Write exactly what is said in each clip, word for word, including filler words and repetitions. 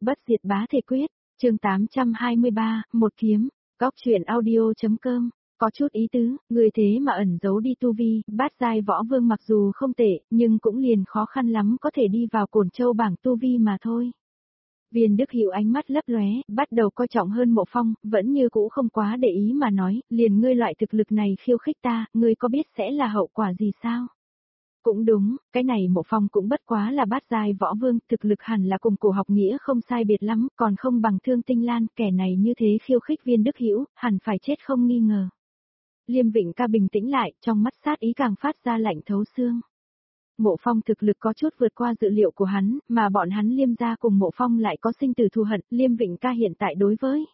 Bất diệt bá thể quyết, chương tám trăm hai mươi ba, một kiếm, góc truyện audio.com, có chút ý tứ, người thế mà ẩn giấu đi tu vi, bát giai võ vương mặc dù không tệ, nhưng cũng liền khó khăn lắm có thể đi vào cổn châu bảng tu vi mà thôi. Viên Đức Hữu ánh mắt lấp lóe, bắt đầu coi trọng hơn Mộ Phong, vẫn như cũ không quá để ý mà nói, liền ngươi loại thực lực này khiêu khích ta, ngươi có biết sẽ là hậu quả gì sao? Cũng đúng, cái này Mộ Phong cũng bất quá là bát giai võ vương, thực lực hẳn là cùng Cổ Học Nghĩa không sai biệt lắm, còn không bằng Thương Tinh Lan, kẻ này như thế khiêu khích Viên Đức Hữu, hẳn phải chết không nghi ngờ. Liêm Vịnh Ca bình tĩnh lại, trong mắt sát ý càng phát ra lạnh thấu xương. Mộ Phong thực lực có chút vượt qua dự liệu của hắn, mà bọn hắn Liêm gia cùng Mộ Phong lại có sinh tử thù hận, Liêm Vịnh Ca hiện tại đối với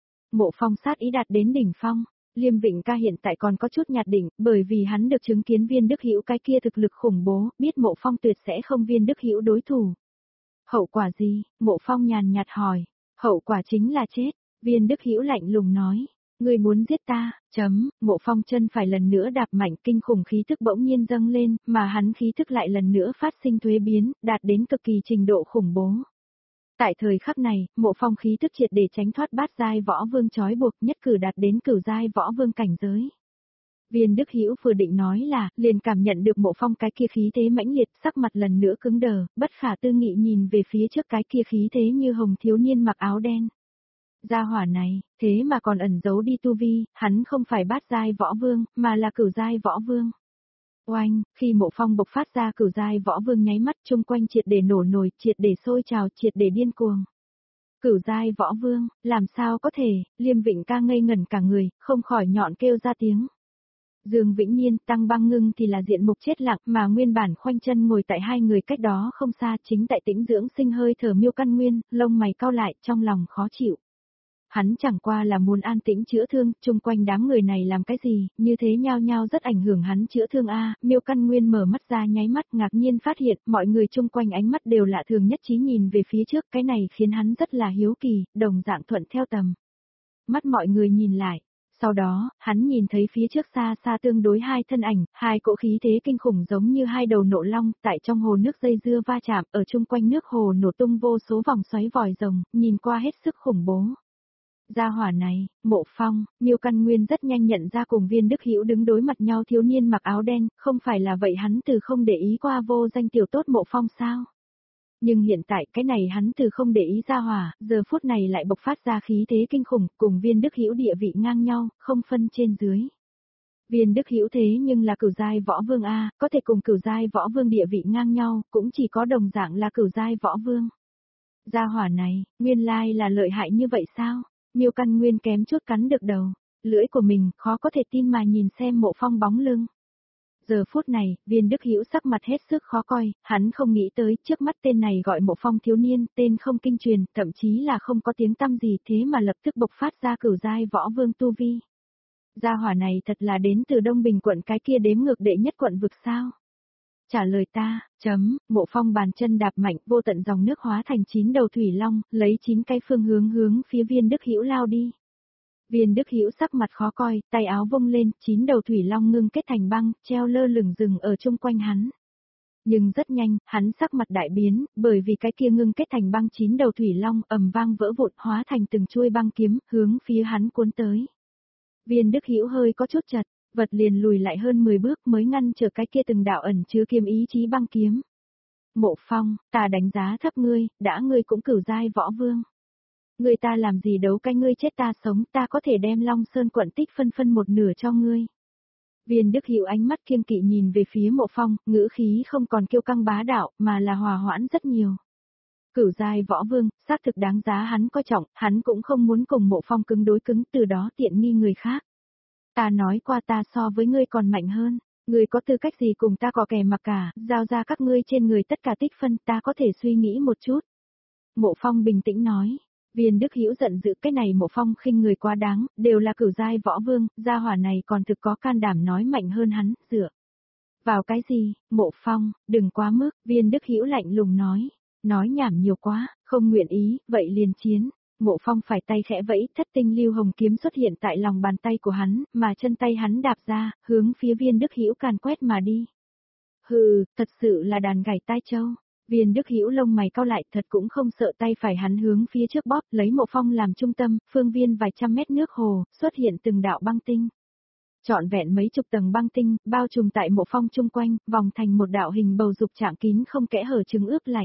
Mộ Phong sát ý đạt đến đỉnh phong. Liêm Vịnh Ca hiện tại còn có chút nhạt đỉnh, bởi vì hắn được chứng kiến Viên Đức Hữu cái kia thực lực khủng bố, biết Mộ Phong tuyệt sẽ không Viên Đức Hữu đối thủ. Hậu quả gì? Mộ Phong nhàn nhạt hỏi. Hậu quả chính là chết. Viên Đức Hữu lạnh lùng nói. Ngươi muốn giết ta, chấm, Mộ Phong chân phải lần nữa đạp mạnh, kinh khủng khí thức bỗng nhiên dâng lên, mà hắn khí thức lại lần nữa phát sinh thuế biến, đạt đến cực kỳ trình độ khủng bố. Tại thời khắc này, Mộ Phong khí thức triệt để tránh thoát bát giai võ vương trói buộc, nhất cử đạt đến cửu giai võ vương cảnh giới. Viên Đức Hữu vừa định nói là, liền cảm nhận được Mộ Phong cái kia khí thế mãnh liệt, sắc mặt lần nữa cứng đờ, bất khả tư nghị nhìn về phía trước cái kia khí thế như hồng thiếu niên mặc áo đen. Gia hỏa này, thế mà còn ẩn giấu đi tu vi, hắn không phải bát giai võ vương, mà là cửu giai võ vương. Oanh, khi Mộ Phong bộc phát ra cửu giai võ vương nháy mắt chung quanh triệt để nổ nổi, triệt để sôi trào, triệt để điên cuồng. Cửu giai võ vương, làm sao có thể, Liêm Vịnh Ca ngây ngẩn cả người, không khỏi nhọn kêu ra tiếng. Dương Vĩnh Nhiên, Tăng Băng Ngưng thì là diện mục chết lặng, mà nguyên bản khoanh chân ngồi tại hai người cách đó không xa, chính tại tĩnh dưỡng sinh hơi thở Miêu Căn Nguyên, lông mày cau lại, trong lòng khó chịu. Hắn chẳng qua là muốn an tĩnh chữa thương, chung quanh đám người này làm cái gì, như thế nhao nhao rất ảnh hưởng hắn chữa thương a. Miêu Căn Nguyên mở mắt ra nháy mắt, ngạc nhiên phát hiện, mọi người chung quanh ánh mắt đều lạ thường nhất trí nhìn về phía trước, cái này khiến hắn rất là hiếu kỳ, đồng dạng thuận theo tầm mắt mọi người nhìn lại. Sau đó, hắn nhìn thấy phía trước xa xa tương đối hai thân ảnh, hai cỗ khí thế kinh khủng giống như hai đầu nộ long, tại trong hồ nước dây dưa va chạm, ở chung quanh nước hồ nổ tung vô số vòng xoáy vòi rồng, nhìn qua hết sức khủng bố. Gia hỏa này, Mộ Phong, Miêu Căn Nguyên rất nhanh nhận ra cùng Viên Đức Hữu đứng đối mặt nhau thiếu niên mặc áo đen, không phải là vậy hắn từ không để ý qua vô danh tiểu tốt Mộ Phong sao? Nhưng hiện tại cái này hắn từ không để ý gia hỏa, giờ phút này lại bộc phát ra khí thế kinh khủng, cùng Viên Đức Hữu địa vị ngang nhau, không phân trên dưới. Viên Đức Hữu thế nhưng là cửu giai võ vương a, có thể cùng cửu giai võ vương địa vị ngang nhau, cũng chỉ có đồng dạng là cửu giai võ vương. Gia hỏa này, nguyên lai là lợi hại như vậy sao? Miêu Căn Nguyên kém chút cắn được đầu, lưỡi của mình khó có thể tin mà nhìn xem Mộ Phong bóng lưng. Giờ phút này, Viên Đức Hữu sắc mặt hết sức khó coi, hắn không nghĩ tới trước mắt tên này gọi Mộ Phong thiếu niên, tên không kinh truyền, thậm chí là không có tiếng tăm gì thế mà lập tức bộc phát ra cửu giai võ vương tu vi. Gia hỏa này thật là đến từ Đông Bình quận cái kia đếm ngược đệ nhất quận vực sao? Trả lời ta, chấm, Mộ Phong bàn chân đạp mạnh, vô tận dòng nước hóa thành chín đầu thủy long, lấy chín cái phương hướng hướng phía Viên Đức Hữu lao đi. Viên Đức Hữu sắc mặt khó coi, tay áo vung lên, chín đầu thủy long ngưng kết thành băng, treo lơ lửng rừng ở chung quanh hắn. Nhưng rất nhanh, hắn sắc mặt đại biến, bởi vì cái kia ngưng kết thành băng chín đầu thủy long ầm vang vỡ vụn hóa thành từng chuôi băng kiếm, hướng phía hắn cuốn tới. Viên Đức Hữu hơi có chút chật, vật liền lùi lại hơn mười bước mới ngăn trở cái kia từng đạo ẩn chứa kiếm ý chí băng kiếm. Mộ Phong, ta đánh giá thấp ngươi, đã ngươi cũng cửu giai võ vương. Ngươi ta làm gì đấu cái ngươi chết ta sống, ta có thể đem Long Sơn quận tích phân phân một nửa cho ngươi. Viên Đức Hữu ánh mắt kiêng kỵ nhìn về phía Mộ Phong, ngữ khí không còn kiêu căng bá đạo, mà là hòa hoãn rất nhiều. Cửu giai võ vương, xác thực đáng giá hắn coi trọng, hắn cũng không muốn cùng Mộ Phong cứng đối cứng, từ đó tiện nghi người khác. Ta nói qua ta so với ngươi còn mạnh hơn, ngươi có tư cách gì cùng ta có kẻ mặc cả, giao ra các ngươi trên người tất cả tích phân, ta có thể suy nghĩ một chút. Mộ Phong bình tĩnh nói. Viên Đức Hữu giận dữ, cái này Mộ Phong khinh người quá đáng, đều là cửu giai võ vương, gia hỏa này còn thực có can đảm nói mạnh hơn hắn, dựa vào cái gì? Mộ Phong, đừng quá mức, Viên Đức Hữu lạnh lùng nói, nói nhảm nhiều quá, không nguyện ý, vậy liền chiến. Mộ Phong phải tay khẽ vẫy, thất tinh lưu hồng kiếm xuất hiện tại lòng bàn tay của hắn, mà chân tay hắn đạp ra, hướng phía Viên Đức Hữu càn quét mà đi. Hừ, thật sự là đàn gảy tai châu. Viên Đức Hữu lông mày cau lại, thật cũng không sợ, tay phải hắn hướng phía trước bóp, lấy mộ phong làm trung tâm, phương viên vài trăm mét nước hồ, xuất hiện từng đạo băng tinh. Trọn vẹn mấy chục tầng băng tinh, bao trùm tại mộ phong chung quanh, vòng thành một đạo hình bầu dục trạng kín không kẽ hở trứng ướp lạnh.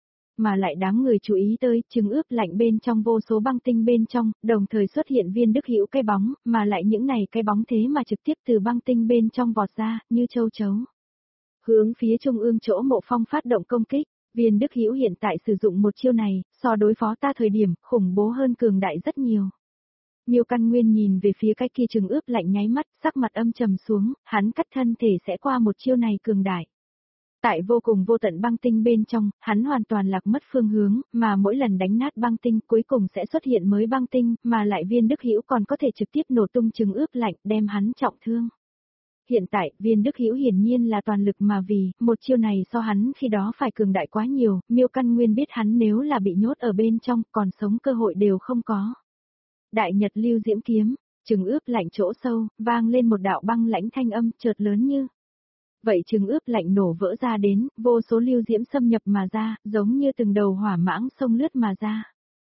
Mà lại đáng người chú ý tới, trứng ướp lạnh bên trong vô số băng tinh bên trong, đồng thời xuất hiện Viên Đức Hữu cái bóng, mà lại những này cái bóng thế mà trực tiếp từ băng tinh bên trong vọt ra, như châu chấu. Hướng phía trung ương chỗ mộ phong phát động công kích, Viên Đức Hữu hiện tại sử dụng một chiêu này, so đối phó ta thời điểm, khủng bố hơn cường đại rất nhiều. Miêu Căn Nguyên nhìn về phía cái kia trứng ướp lạnh nháy mắt, sắc mặt âm trầm xuống, hắn cắt thân thể sẽ qua một chiêu này cường đại. Tại vô cùng vô tận băng tinh bên trong, hắn hoàn toàn lạc mất phương hướng, mà mỗi lần đánh nát băng tinh cuối cùng sẽ xuất hiện mới băng tinh, mà lại Viên Đức Hữu còn có thể trực tiếp nổ tung trứng ướp lạnh, đem hắn trọng thương. Hiện tại, Viên Đức Hữu hiển nhiên là toàn lực mà vì, một chiêu này so hắn khi đó phải cường đại quá nhiều, Miêu Căn Nguyên biết hắn nếu là bị nhốt ở bên trong, còn sống cơ hội đều không có. Đại Nhật Lưu Diễm Kiếm, trứng ướp lạnh chỗ sâu, vang lên một đạo băng lãnh thanh âm chợt lớn như. Vậy trứng ướp lạnh nổ vỡ ra đến, vô số lưu diễm xâm nhập mà ra, giống như từng đầu hỏa mãng sông lướt mà ra.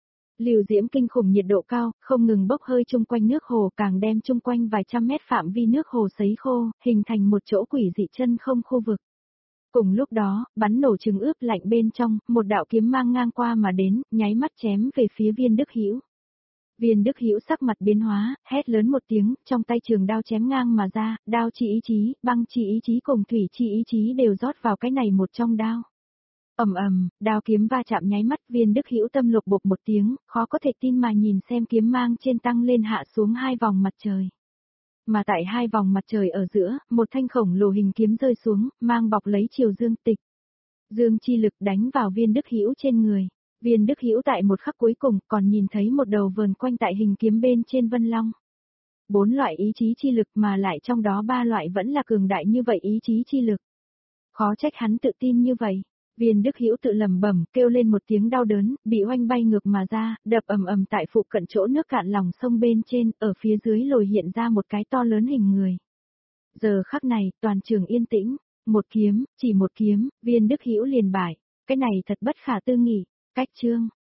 Lưu diễm kinh khủng nhiệt độ cao, không ngừng bốc hơi chung quanh nước hồ, càng đem chung quanh vài trăm mét phạm vi nước hồ sấy khô, hình thành một chỗ quỷ dị chân không khu vực. Cùng lúc đó, bắn nổ trứng ướp lạnh bên trong, một đạo kiếm mang ngang qua mà đến, nháy mắt chém về phía Viên Đức Hữu. Viên Đức Hữu sắc mặt biến hóa, hét lớn một tiếng, trong tay trường đao chém ngang mà ra, đao chi ý chí, băng chi ý chí cùng thủy chi ý chí đều rót vào cái này một trong đao. Ầm ầm, đao kiếm va chạm nháy mắt, Viên Đức Hữu tâm lục bục một tiếng, khó có thể tin mà nhìn xem kiếm mang trên tăng lên hạ xuống hai vòng mặt trời. Mà tại hai vòng mặt trời ở giữa, một thanh khổng lồ hình kiếm rơi xuống, mang bọc lấy chiều dương tịch. Dương chi lực đánh vào Viên Đức Hữu trên người. Viên Đức Hữu tại một khắc cuối cùng còn nhìn thấy một đầu vờn quanh tại hình kiếm bên trên vân long. Bốn loại ý chí chi lực mà lại trong đó ba loại vẫn là cường đại như vậy ý chí chi lực. Khó trách hắn tự tin như vậy. Viên Đức Hữu tự lẩm bẩm, kêu lên một tiếng đau đớn, bị oanh bay ngược mà ra, đập ầm ầm tại phụ cận chỗ nước cạn lòng sông bên trên, ở phía dưới lồi hiện ra một cái to lớn hình người. Giờ khắc này, toàn trường yên tĩnh, một kiếm, chỉ một kiếm, Viên Đức Hữu liền bại, cái này thật bất khả tư nghị. Cách chương